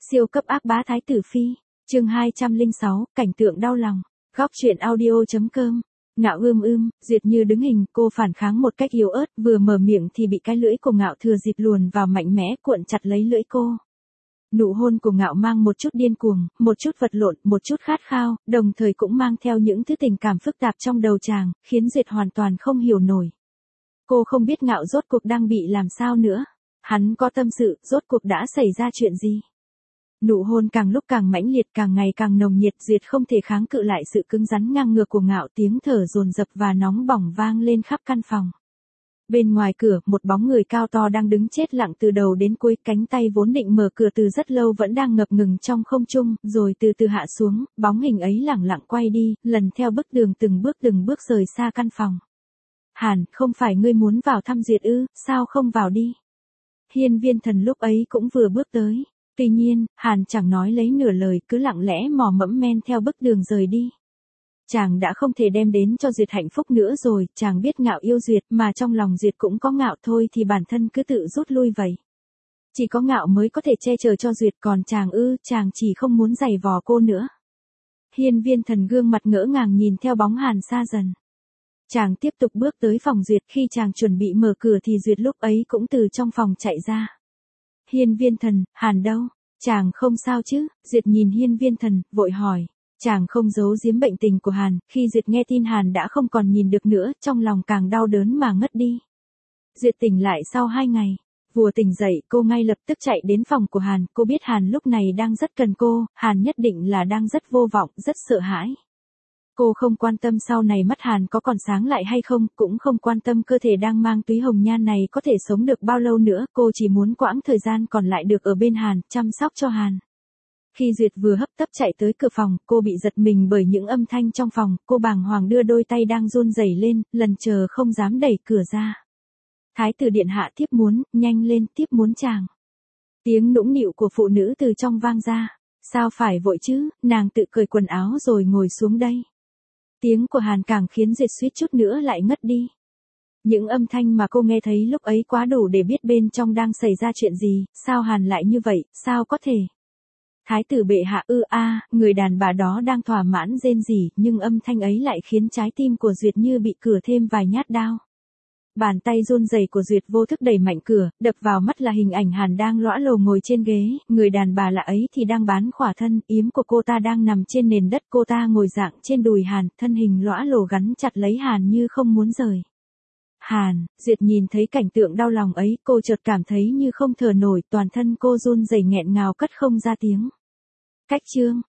Siêu cấp ác bá Thái tử Phi, chương 206, cảnh tượng đau lòng, góc truyện audio.com. Ngạo Duyệt Như đứng hình, cô phản kháng một cách yếu ớt, vừa mở miệng thì bị cái lưỡi của Ngạo thừa dịp luồn vào mạnh mẽ cuộn chặt lấy lưỡi cô. Nụ hôn của Ngạo mang một chút điên cuồng, một chút vật lộn, một chút khát khao, đồng thời cũng mang theo những thứ tình cảm phức tạp trong đầu chàng, khiến Duyệt hoàn toàn không hiểu nổi. Cô không biết Ngạo rốt cuộc đang bị làm sao nữa. Hắn có tâm sự, rốt cuộc đã xảy ra chuyện gì? Nụ hôn càng lúc càng mãnh liệt, càng ngày càng nồng nhiệt, Duyệt không thể kháng cự lại sự cứng rắn ngang ngược của Ngạo, tiếng thở dồn dập và nóng bỏng vang lên khắp căn phòng. Bên ngoài cửa, một bóng người cao to đang đứng chết lặng từ đầu đến cuối, cánh tay vốn định mở cửa từ rất lâu vẫn đang ngập ngừng trong không trung, rồi từ từ hạ xuống, bóng hình ấy lẳng lặng quay đi, lần theo bức đường từng bước rời xa căn phòng. Hàn, không phải ngươi muốn vào thăm Duyệt ư, sao không vào đi? Hiên Viên Thần lúc ấy cũng vừa bước tới. Tuy nhiên, Hàn chẳng nói lấy nửa lời, cứ lặng lẽ mò mẫm men theo bức đường rời đi. Chàng đã không thể đem đến cho Duyệt hạnh phúc nữa rồi, chàng biết Ngạo yêu Duyệt, mà trong lòng Duyệt cũng có Ngạo, thôi thì bản thân cứ tự rút lui vậy. Chỉ có Ngạo mới có thể che chở cho Duyệt, còn chàng chàng chỉ không muốn giày vò cô nữa. Hiên Viên Thần gương mặt ngỡ ngàng nhìn theo bóng Hàn xa dần. Chàng tiếp tục bước tới phòng Duyệt, khi chàng chuẩn bị mở cửa thì Duyệt lúc ấy cũng từ trong phòng chạy ra. Hiên Viên Thần, Hàn đâu? Chàng không sao chứ? Duyệt nhìn Hiên Viên Thần, vội hỏi. Chàng không giấu giếm bệnh tình của Hàn, khi Duyệt nghe tin Hàn đã không còn nhìn được nữa, trong lòng càng đau đớn mà ngất đi. Duyệt tỉnh lại sau 2 ngày. Vừa tỉnh dậy, cô ngay lập tức chạy đến phòng của Hàn, cô biết Hàn lúc này đang rất cần cô, Hàn nhất định là đang rất vô vọng, rất sợ hãi. Cô không quan tâm sau này mắt Hàn có còn sáng lại hay không, cũng không quan tâm cơ thể đang mang túy hồng nhan này có thể sống được bao lâu nữa, cô chỉ muốn quãng thời gian còn lại được ở bên Hàn, chăm sóc cho Hàn. Khi Duyệt vừa hấp tấp chạy tới cửa phòng, cô bị giật mình bởi những âm thanh trong phòng, cô bàng hoàng đưa đôi tay đang run rẩy lên, lần chờ không dám đẩy cửa ra. Thái tử điện hạ tiếp muốn, nhanh lên, tiếp muốn chàng. Tiếng nũng nịu của phụ nữ từ trong vang ra. Sao phải vội chứ, nàng tự cởi quần áo rồi ngồi xuống đây. Tiếng của Hàn càng khiến Duyệt suýt chút nữa lại ngất đi. Những âm thanh mà cô nghe thấy lúc ấy quá đủ để biết bên trong đang xảy ra chuyện gì, sao Hàn lại như vậy, sao có thể? Thái tử bệ hạ người đàn bà đó đang thỏa mãn rên rỉ, nhưng âm thanh ấy lại khiến trái tim của Duyệt như bị cứa thêm vài nhát đao. Bàn tay run rẩy của Duyệt vô thức đẩy mạnh cửa, đập vào mắt là hình ảnh Hàn đang lõa lồ ngồi trên ghế, người đàn bà lạ ấy thì đang bán khỏa thân, yếm của cô ta đang nằm trên nền đất, cô ta ngồi dạng trên đùi Hàn, thân hình lõa lồ gắn chặt lấy Hàn như không muốn rời. Hàn, Duyệt nhìn thấy cảnh tượng đau lòng ấy, cô chợt cảm thấy như không thở nổi, toàn thân cô run rẩy nghẹn ngào cất không ra tiếng. Cách chương